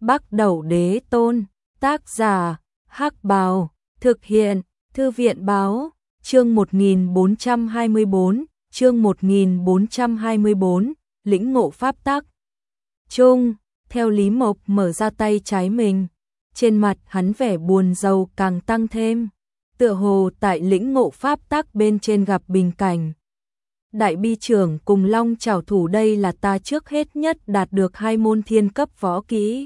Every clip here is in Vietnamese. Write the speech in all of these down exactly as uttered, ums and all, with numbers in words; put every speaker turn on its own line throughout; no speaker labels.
Bắc Đẩu Đế Tôn, tác giả, Hắc Bào, thực hiện, Thư viện Báo, chương một nghìn bốn trăm hai mươi bốn, chương một nghìn bốn trăm hai mươi bốn, lĩnh ngộ pháp tắc. Trung, theo Lý Mộc mở ra tay trái mình, trên mặt hắn vẻ buồn rầu càng tăng thêm, tựa hồ tại lĩnh ngộ pháp tắc bên trên gặp bình cảnh. Đại bi trưởng cùng Long Chảo Thủ đây là ta trước hết nhất đạt được hai môn thiên cấp võ kỹ.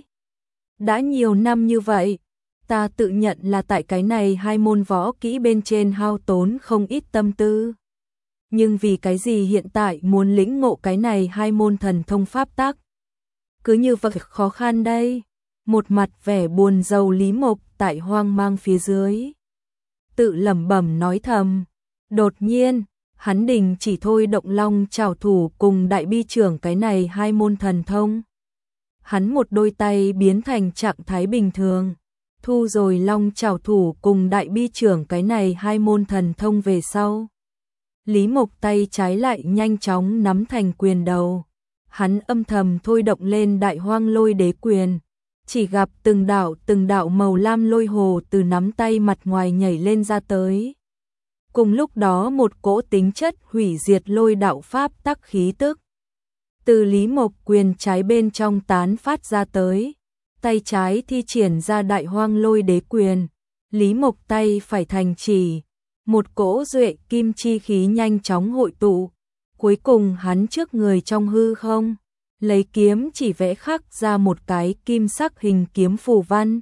Đã nhiều năm như vậy, ta tự nhận là tại cái này hai môn võ kỹ bên trên hao tốn không ít tâm tư. Nhưng vì cái gì hiện tại muốn lĩnh ngộ cái này hai môn thần thông pháp tắc? Cứ như vậy khó khăn đây. Một mặt vẻ buồn rầu Lý Mộc tại hoang mang phía dưới, tự lẩm bẩm nói thầm. Đột nhiên, hắn đình chỉ thôi động Long Chảo Thủ cùng Đại bi trưởng cái này hai môn thần thông. Hắn một đôi tay biến thành trạng thái bình thường, thu rồi Long Chảo Thủ cùng Đại bi trưởng cái này hai môn thần thông về sau. Lý Mộc tay trái lại nhanh chóng nắm thành quyền đầu. Hắn âm thầm thôi động lên Đại Hoang Lôi Đế Quyền, chỉ gặp từng đạo từng đạo màu lam lôi hồ từ nắm tay mặt ngoài nhảy lên ra tới. Cùng lúc đó một cỗ tính chất hủy diệt lôi đạo pháp tắc khí tức từ Lý Mộc quyền trái bên trong tán phát ra tới. Tay trái thi triển ra Đại Hoang Lôi Đế Quyền, Lý Mộc tay phải thành chỉ, một cỗ duệ kim chi khí nhanh chóng hội tụ. Cuối cùng hắn trước người trong hư không, lấy kiếm chỉ vẽ khắc ra một cái kim sắc hình kiếm phù văn.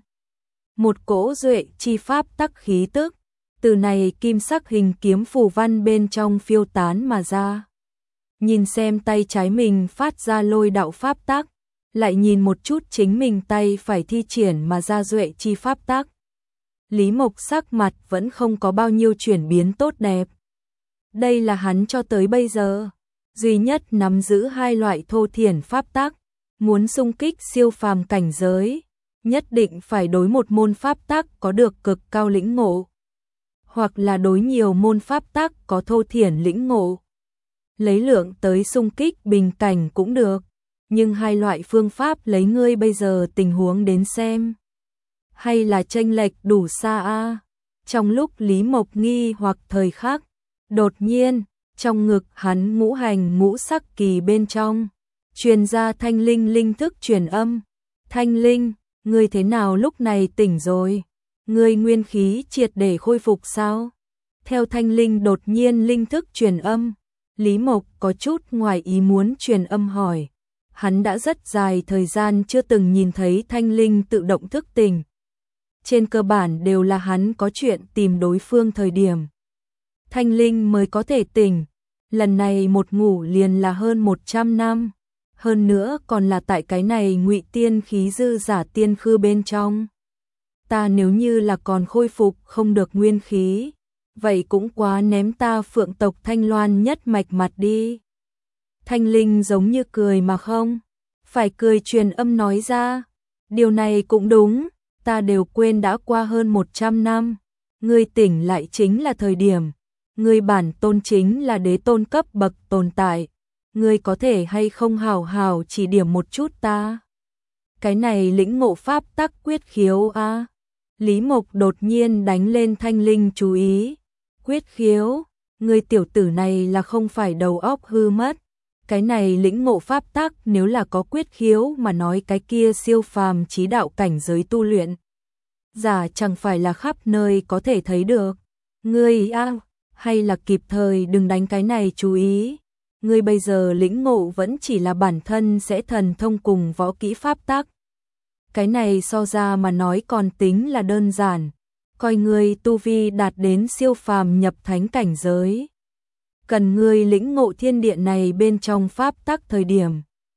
Một cỗ duệ chi pháp tắc khí tức từ này kim sắc hình kiếm phù văn bên trong phiêu tán mà ra. Nhìn xem tay trái mình phát ra lôi đạo pháp tắc, lại nhìn một chút chính mình tay phải thi triển mà ra duệ chi pháp tắc. Lý Mộc sắc mặt vẫn không có bao nhiêu chuyển biến tốt đẹp. Đây là hắn cho tới bây giờ duy nhất nắm giữ hai loại thô thiển pháp tắc. Muốn xung kích siêu phàm cảnh giới, nhất định phải đối một môn pháp tắc có được cực cao lĩnh ngộ, hoặc là đối nhiều môn pháp tắc có thô thiển lĩnh ngộ. Lấy lượng tới xung kích bình cảnh cũng được, nhưng hai loại phương pháp lấy ngươi bây giờ tình huống đến xem, hay là chênh lệch đủ xa a. Trong lúc Lý Mộc nghi hoặc thời khắc, đột nhiên, trong ngực hắn ngũ hành ngũ sắc kỳ bên trong truyền ra thanh linh linh thức truyền âm. Thanh linh, ngươi thế nào lúc này tỉnh rồi? Ngươi nguyên khí triệt để khôi phục sao? Theo thanh linh đột nhiên linh thức truyền âm, Lý Mộc có chút ngoài ý muốn truyền âm hỏi. Hắn đã rất dài thời gian chưa từng nhìn thấy thanh linh tự động thức tỉnh. Trên cơ bản đều là hắn có chuyện tìm đối phương thời điểm thanh linh mới có thể tỉnh. Lần này một ngủ liền là hơn một trăm năm. Hơn nữa còn là tại cái này ngụy tiên khí dư giả tiên khư bên trong. Ta nếu như là còn khôi phục không được nguyên khí, vậy cũng quá ném ta Phượng tộc Thanh Loan nhất mạch mặt đi. Thanh linh giống như cười mà không phải cười truyền âm nói ra. Điều này cũng đúng, ta đều quên đã qua hơn một trăm năm. Ngươi tỉnh lại chính là thời điểm ngươi bản tôn chính là đế tôn cấp bậc tồn tại. Ngươi có thể hay không hào hào chỉ điểm một chút ta? Cái này lĩnh ngộ pháp tắc quyết khiếu a. À? Lý Mộc đột nhiên đánh lên thanh linh chú ý. Quyết khiếu, ngươi tiểu tử này là không phải đầu óc hư mất. Cái này lĩnh ngộ pháp tắc nếu là có quyết khiếu mà nói cái kia siêu phàm chí đạo cảnh giới tu luyện giả chẳng phải là khắp nơi có thể thấy được. Ngươi a, à, hay là kịp thời đừng đánh cái này chú ý. Ngươi bây giờ lĩnh ngộ vẫn chỉ là bản thân sẽ thần thông cùng võ kỹ pháp tắc. Cái này so ra mà nói còn tính là đơn giản. Coi ngươi tu vi đạt đến siêu phàm nhập thánh cảnh giới, cần ngươi lĩnh ngộ thiên địa này bên trong pháp tắc thời điểm,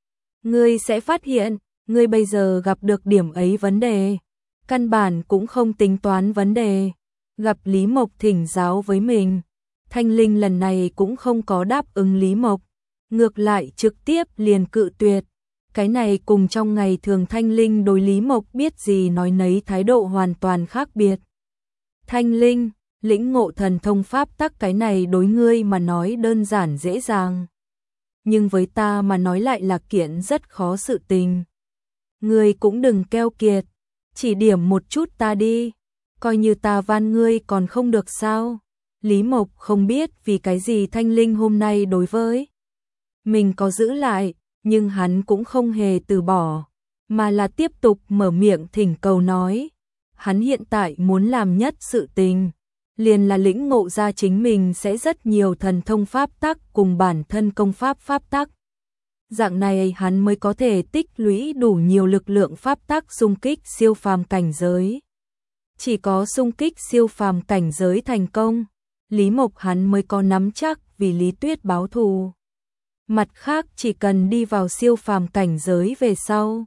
ngươi sẽ phát hiện, ngươi bây giờ gặp được điểm ấy vấn đề, căn bản cũng không tính toán vấn đề. Gặp Lý Mộc thỉnh giáo với mình, thanh linh lần này cũng không có đáp ứng Lý Mộc, ngược lại trực tiếp liền cự tuyệt. Cái này cùng trong ngày thường thanh linh đối Lý Mộc biết gì nói nấy thái độ hoàn toàn khác biệt. Thanh linh, lĩnh ngộ thần thông pháp tắc cái này đối ngươi mà nói đơn giản dễ dàng, nhưng với ta mà nói lại là kiện rất khó sự tình. ngươi cũng đừng keo kiệt, chỉ điểm một chút ta đi, coi như ta van ngươi còn không được sao? Lý Mộc không biết vì cái gì Thanh Linh hôm nay đối với mình có giữ lại, nhưng hắn cũng không hề từ bỏ, mà là tiếp tục mở miệng thỉnh cầu nói. Hắn hiện tại muốn làm nhất sự tình, liền là lĩnh ngộ ra chính mình sẽ rất nhiều thần thông pháp tắc cùng bản thân công pháp pháp tắc. Dạng này hắn mới có thể tích lũy đủ nhiều lực lượng pháp tắc xung kích siêu phàm cảnh giới. Chỉ có xung kích siêu phàm cảnh giới thành công, Lý Mộc hắn mới có nắm chắc vì Lý Tuyết báo thù. Mặt khác chỉ cần đi vào siêu phàm cảnh giới về sau,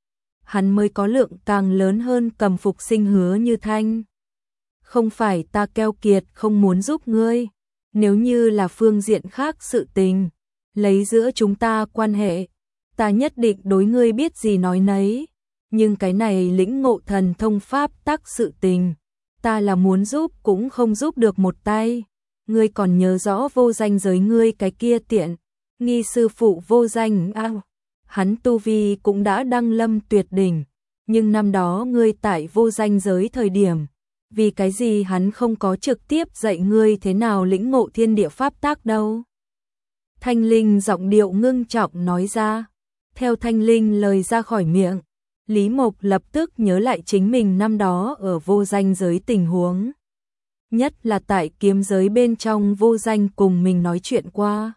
hắn mới có lượng càng lớn hơn cầm phục sinh Hứa Như Thanh. Không phải ta keo kiệt không muốn giúp ngươi, nếu như là phương diện khác sự tình, lấy giữa chúng ta quan hệ, ta nhất định đối ngươi biết gì nói nấy, nhưng cái này lĩnh ngộ thần thông pháp tắc sự tình, ta là muốn giúp cũng không giúp được một tay. Ngươi còn nhớ rõ Vô Danh giới ngươi cái kia tiện nghi sư phụ Vô Danh ao, hắn tu vi cũng đã đăng lâm tuyệt đỉnh, nhưng năm đó ngươi tại Vô Danh giới thời điểm, vì cái gì hắn không có trực tiếp dạy ngươi thế nào lĩnh ngộ thiên địa pháp tắc đâu? Thanh Linh giọng điệu ngưng trọng nói ra. Theo Thanh Linh lời ra khỏi miệng, Lý Mộc lập tức nhớ lại chính mình năm đó ở Vô Danh giới tình huống. Nhất là tại kiếm giới bên trong Vô Danh cùng mình nói chuyện qua.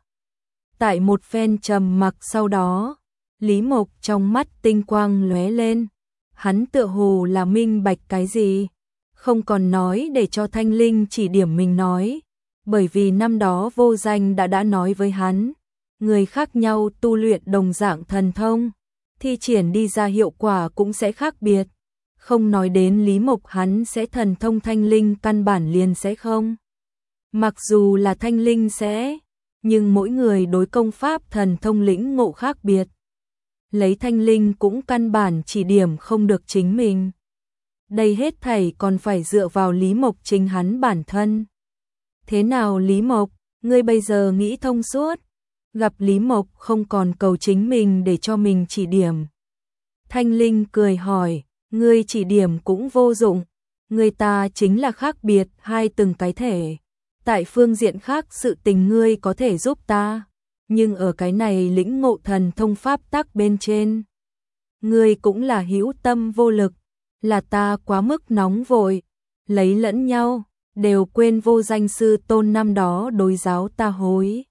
Tại một phen trầm mặc sau đó, Lý Mộc trong mắt tinh quang lóe lên. Hắn tựa hồ là minh bạch cái gì, không còn nói để cho Thanh Linh chỉ điểm mình nói, bởi vì năm đó Vô Danh đã đã nói với hắn, người khác nhau tu luyện đồng dạng thần thông, thi triển đi ra hiệu quả cũng sẽ khác biệt. Không nói đến Lý Mộc hắn sẽ thần thông, Thanh Linh căn bản liền sẽ không. Mặc dù là Thanh Linh sẽ, nhưng mỗi người đối công pháp thần thông lĩnh ngộ khác biệt. Lấy Thanh Linh cũng căn bản chỉ điểm không được chính mình. Đây hết thảy còn phải dựa vào Lý Mộc chính hắn bản thân. Thế nào Lý Mộc, ngươi bây giờ nghĩ thông suốt? Gặp Lý Mộc không còn cầu chính mình để cho mình chỉ điểm. Thanh Linh cười hỏi, ngươi chỉ điểm cũng vô dụng, người ta chính là khác biệt hai từng cái thể. Tại phương diện khác sự tình ngươi có thể giúp ta, nhưng ở cái này lĩnh ngộ thần thông pháp tắc bên trên, ngươi cũng là hữu tâm vô lực, là ta quá mức nóng vội, lấy lẫn nhau, đều quên Vô Danh sư tôn năm đó đối giáo ta hối.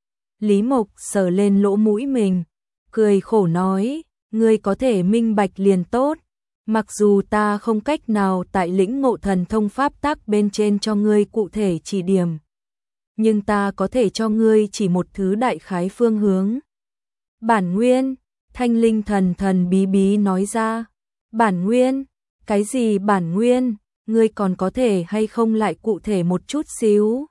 Lý Mộc sờ lên lỗ mũi mình, cười khổ nói, ngươi có thể minh bạch liền tốt, mặc dù ta không cách nào tại lĩnh ngộ thần thông pháp tắc bên trên cho ngươi cụ thể chỉ điểm, nhưng ta có thể cho ngươi chỉ một thứ đại khái phương hướng. Bản nguyên, Thanh Linh thần thần bí bí nói ra, bản nguyên, cái gì bản nguyên, ngươi còn có thể hay không lại cụ thể một chút xíu?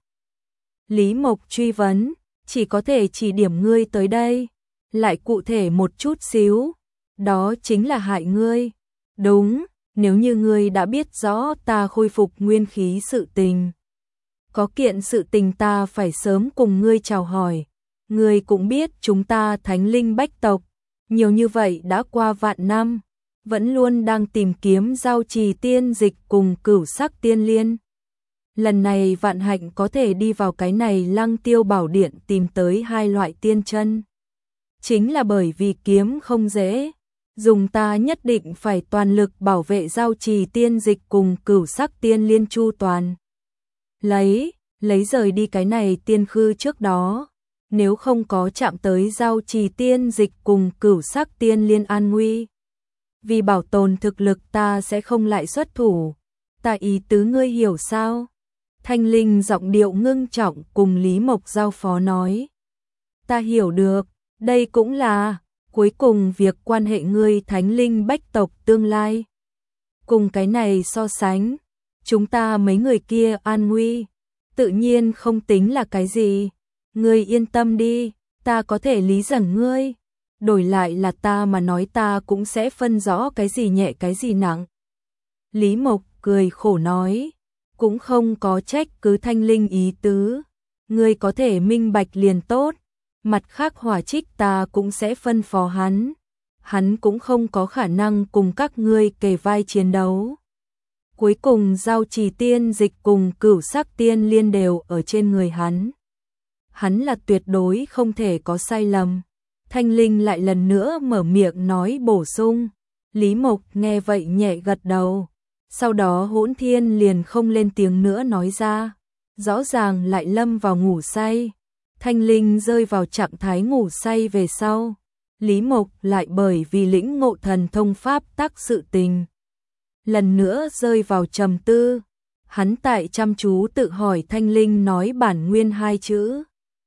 Lý Mộc truy vấn, chỉ có thể chỉ điểm ngươi tới đây, lại cụ thể một chút xíu, đó chính là hại ngươi. Đúng, nếu như ngươi đã biết rõ ta khôi phục nguyên khí sự tình, có kiện sự tình ta phải sớm cùng ngươi chào hỏi. Ngươi cũng biết chúng ta Thánh Linh Bách tộc, nhiều như vậy đã qua vạn năm, vẫn luôn đang tìm kiếm giao trì tiên dịch cùng cửu sắc tiên liên. Lần này vạn hạnh có thể đi vào cái này Lăng Tiêu Bảo Điện tìm tới hai loại tiên chân. Chính là bởi vì kiếm không dễ, dùng ta nhất định phải toàn lực bảo vệ giao trì tiên dịch cùng cửu sắc tiên liên chu toàn. Lấy, lấy rời đi cái này tiên khư trước đó, nếu không có chạm tới giao trì tiên dịch cùng cửu sắc tiên liên an nguy. Vì bảo tồn thực lực ta sẽ không lại xuất thủ, ta ý tứ ngươi hiểu sao? Thanh Linh giọng điệu ngưng trọng cùng Lý Mộc giao phó nói. Ta hiểu được, đây cũng là, cuối cùng việc quan hệ ngươi Thánh Linh Bách tộc tương lai. Cùng cái này so sánh, chúng ta mấy người kia an nguy, tự nhiên không tính là cái gì. Ngươi yên tâm đi, ta có thể lý giải ngươi. Đổi lại là ta mà nói ta cũng sẽ phân rõ cái gì nhẹ cái gì nặng. Lý Mộc cười khổ nói, cũng không có trách cứ Thanh Linh ý tứ. Ngươi có thể minh bạch liền tốt, mặt khác hỏa trích ta cũng sẽ phân phó hắn. hắn cũng không có khả năng cùng các ngươi kề vai chiến đấu. Cuối cùng Giao Trì tiên dịch cùng Cửu Sắc tiên liên đều ở trên người hắn. Hắn là tuyệt đối không thể có sai lầm. Thanh Linh lại lần nữa mở miệng nói bổ sung. Lý Mộc nghe vậy nhẹ gật đầu. Sau đó Hỗn Thiên liền không lên tiếng nữa nói ra. Rõ ràng lại lâm vào ngủ say. Thanh Linh rơi vào trạng thái ngủ say về sau. Lý Mộc lại bởi vì lĩnh ngộ thần thông pháp tắc sự tình. Lần nữa rơi vào trầm tư. Hắn tại chăm chú tự hỏi Thanh Linh nói bản nguyên hai chữ.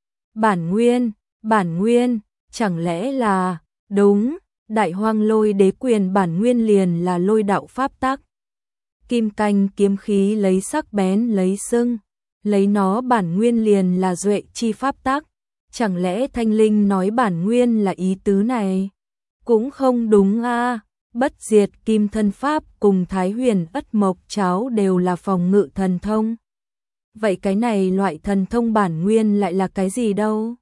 Bản nguyên, bản nguyên, chẳng lẽ là, đúng, Đại Hoang Lôi Đế Quyền bản nguyên liền là lôi đạo pháp tắc. Kim canh kiếm khí lấy sắc bén lấy sưng, lấy nó bản nguyên liền là duệ chi pháp tắc. Chẳng lẽ Thanh Linh nói bản nguyên là ý tứ này? Cũng không đúng a. Bất diệt kim thân pháp cùng Thái Huyền Ất Mộc Cháo đều là phòng ngự thần thông. Vậy cái này loại thần thông bản nguyên lại là cái gì đâu?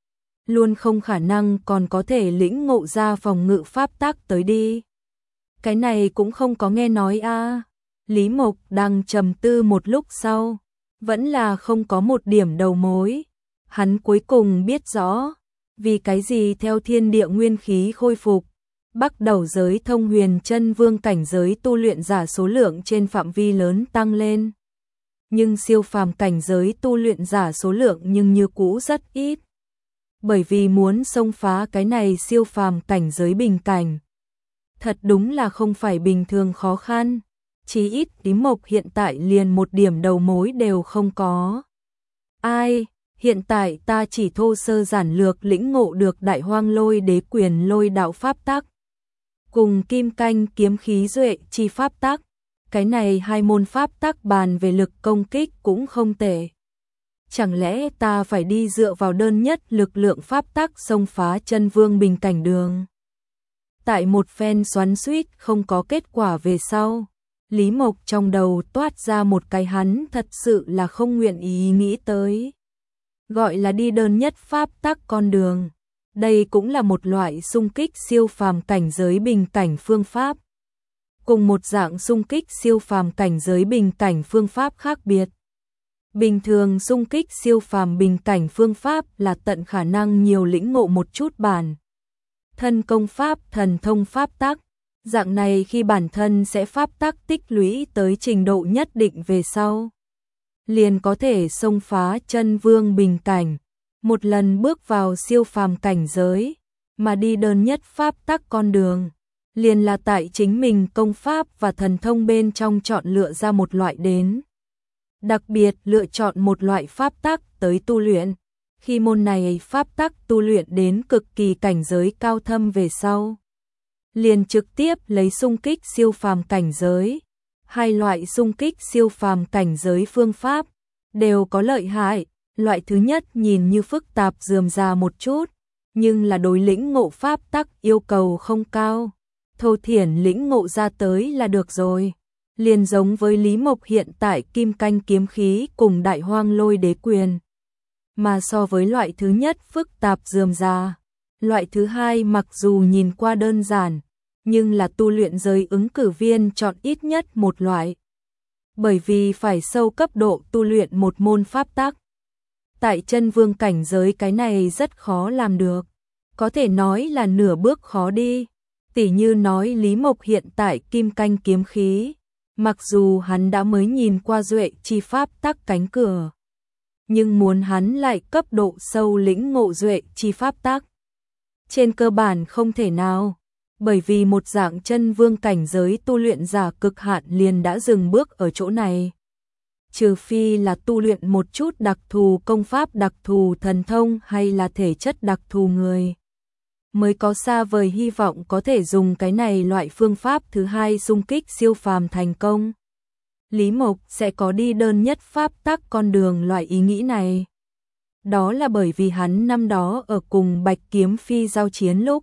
Luôn không khả năng còn có thể lĩnh ngộ ra phòng ngự pháp tắc tới đi. Cái này cũng không có nghe nói a. Lý Mộc đang trầm tư một lúc sau, vẫn là không có một điểm đầu mối. Hắn cuối cùng biết rõ, vì cái gì theo thiên địa nguyên khí khôi phục, Bắc đầu giới thông huyền chân vương cảnh giới tu luyện giả số lượng trên phạm vi lớn tăng lên. Nhưng siêu phàm cảnh giới tu luyện giả số lượng nhưng như cũ rất ít. Bởi vì muốn xông phá cái này siêu phàm cảnh giới bình cảnh. Thật đúng là không phải bình thường khó khăn. Chí ít Lý Mộc hiện tại liền một điểm đầu mối đều không có. Ai, hiện tại ta chỉ thô sơ giản lược lĩnh ngộ được Đại Hoang Lôi Đế Quyền lôi đạo pháp tắc. Cùng kim canh kiếm khí duệ chi pháp tắc. Cái này hai môn pháp tắc bàn về lực công kích cũng không tệ. Chẳng lẽ ta phải đi dựa vào đơn nhất lực lượng pháp tắc xông phá chân vương bình cảnh đường? Tại một phen xoắn xuýt không có kết quả về sau, Lý Mộc trong đầu toát ra một cái hắn thật sự là không nguyện ý nghĩ tới. Gọi là đi đơn nhất pháp tắc con đường. Đây cũng là một loại xung kích siêu phàm cảnh giới bình cảnh phương pháp. Cùng một dạng xung kích siêu phàm cảnh giới bình cảnh phương pháp khác biệt. Bình thường xung kích siêu phàm bình cảnh phương pháp là tận khả năng nhiều lĩnh ngộ một chút bản thân công pháp, thần thông pháp tắc. Dạng này khi bản thân sẽ pháp tắc tích lũy tới trình độ nhất định về sau, liền có thể xông phá chân vương bình cảnh, một lần bước vào siêu phàm cảnh giới, mà đi đơn nhất pháp tắc con đường, liền là tại chính mình công pháp và thần thông bên trong chọn lựa ra một loại đến. Đặc biệt lựa chọn một loại pháp tắc tới tu luyện, khi môn này pháp tắc tu luyện đến cực kỳ cảnh giới cao thâm về sau, liền trực tiếp lấy xung kích siêu phàm cảnh giới. Hai loại xung kích siêu phàm cảnh giới phương pháp đều có lợi hại. Loại thứ nhất nhìn như phức tạp rườm rà một chút, nhưng là đối lĩnh ngộ pháp tắc yêu cầu không cao. Thô thiển lĩnh ngộ ra tới là được rồi. Liền giống với Lý Mộc hiện tại kim canh kiếm khí cùng Đại Hoang Lôi Đế Quyền. Mà so với loại thứ nhất phức tạp rườm rà, loại thứ hai mặc dù nhìn qua đơn giản, nhưng là tu luyện giới ứng cử viên chọn ít nhất một loại. Bởi vì phải sâu cấp độ tu luyện một môn pháp tắc. Tại chân vương cảnh giới cái này rất khó làm được. Có thể nói là nửa bước khó đi. Tỉ như nói Lý Mộc hiện tại kim canh kiếm khí. Mặc dù hắn đã mới nhìn qua duệ chi pháp tắc cánh cửa, nhưng muốn hắn lại cấp độ sâu lĩnh ngộ duệ chi pháp tắc, trên cơ bản không thể nào. Bởi vì một dạng chân vương cảnh giới tu luyện giả cực hạn liền đã dừng bước ở chỗ này. Trừ phi là tu luyện một chút đặc thù công pháp, đặc thù thần thông hay là thể chất đặc thù người, mới có xa vời hy vọng có thể dùng cái này loại phương pháp thứ hai xung kích siêu phàm thành công. Lý Mộc sẽ có đi đơn nhất pháp tắc con đường loại ý nghĩ này. Đó là bởi vì hắn năm đó ở cùng Bạch Kiếm Phi giao chiến lúc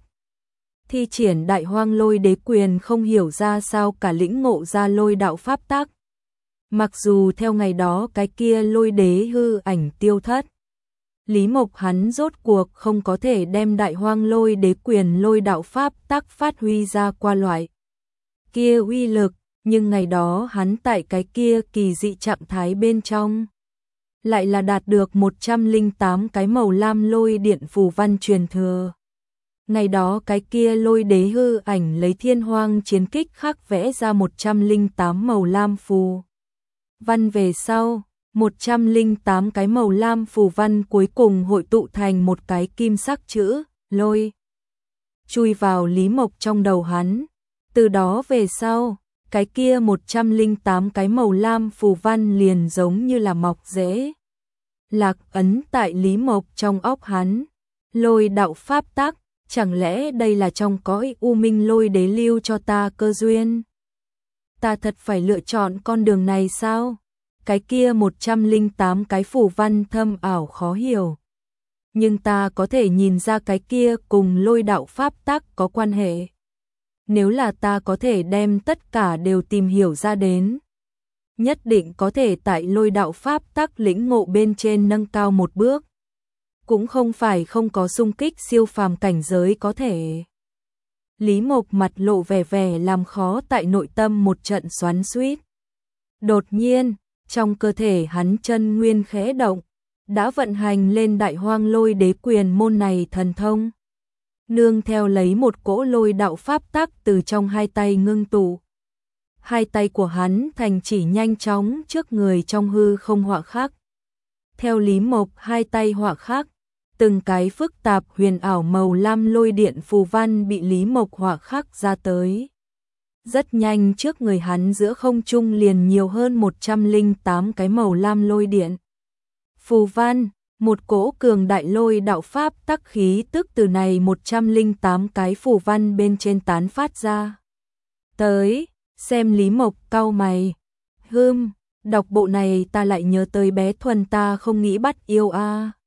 thi triển Đại Hoang Lôi Đế Quyền không hiểu ra sao cả lĩnh ngộ ra lôi đạo pháp tắc. Mặc dù theo ngày đó cái kia lôi đế hư ảnh tiêu thất, Lý Mộc hắn rốt cuộc không có thể đem Đại Hoang Lôi Đế Quyền lôi đạo pháp tắc phát huy ra qua loại kia uy lực, nhưng ngày đó hắn tại cái kia kỳ dị trạng thái bên trong lại là đạt được một trăm lẻ tám cái màu lam lôi điện phù văn truyền thừa. Ngày đó cái kia lôi đế hư ảnh lấy thiên hoang chiến kích khắc vẽ ra một trăm lẻ tám màu lam phù văn về sau, một trăm lẻ tám cái màu lam phù văn cuối cùng hội tụ thành một cái kim sắc chữ, lôi, chui vào Lý Mộc trong đầu hắn. Từ đó về sau, cái kia một trăm lẻ tám cái màu lam phù văn liền giống như là mọc rễ, lạc ấn tại Lý Mộc trong óc hắn. Lôi đạo pháp tắc, chẳng lẽ đây là trong cõi u minh lôi đế lưu cho ta cơ duyên? Ta thật phải lựa chọn con đường này sao? Cái kia một trăm lẻ tám cái phù văn thâm ảo khó hiểu. Nhưng ta có thể nhìn ra cái kia cùng lôi đạo pháp tắc có quan hệ. Nếu là ta có thể đem tất cả đều tìm hiểu ra đến, nhất định có thể tại lôi đạo pháp tắc lĩnh ngộ bên trên nâng cao một bước. Cũng không phải không có xung kích siêu phàm cảnh giới có thể. Lý Mộc mặt lộ vẻ vẻ làm khó tại nội tâm một trận xoắn xuýt. Đột nhiên, trong cơ thể hắn chân nguyên khẽ động, đã vận hành lên Đại Hoang Lôi Đế Quyền môn này thần thông. Nương theo lấy một cỗ lôi đạo pháp tắc từ trong hai tay ngưng tụ. Hai tay của hắn thành chỉ nhanh chóng trước người trong hư không họa khắc. Theo Lý Mộc hai tay họa khắc, từng cái phức tạp huyền ảo màu lam lôi điện phù văn bị Lý Mộc họa khắc ra tới. Rất nhanh trước người hắn giữa không trung liền nhiều hơn một trăm lẻ tám cái màu lam lôi điện phù văn, một cỗ cường đại lôi đạo pháp tắc khí tức từ này một trăm lẻ tám cái phù văn bên trên tán phát ra. Tới, xem Lý Mộc cau mày. Hừm, đọc bộ này ta lại nhớ tới bé Thuần ta không nghĩ bắt yêu a. À.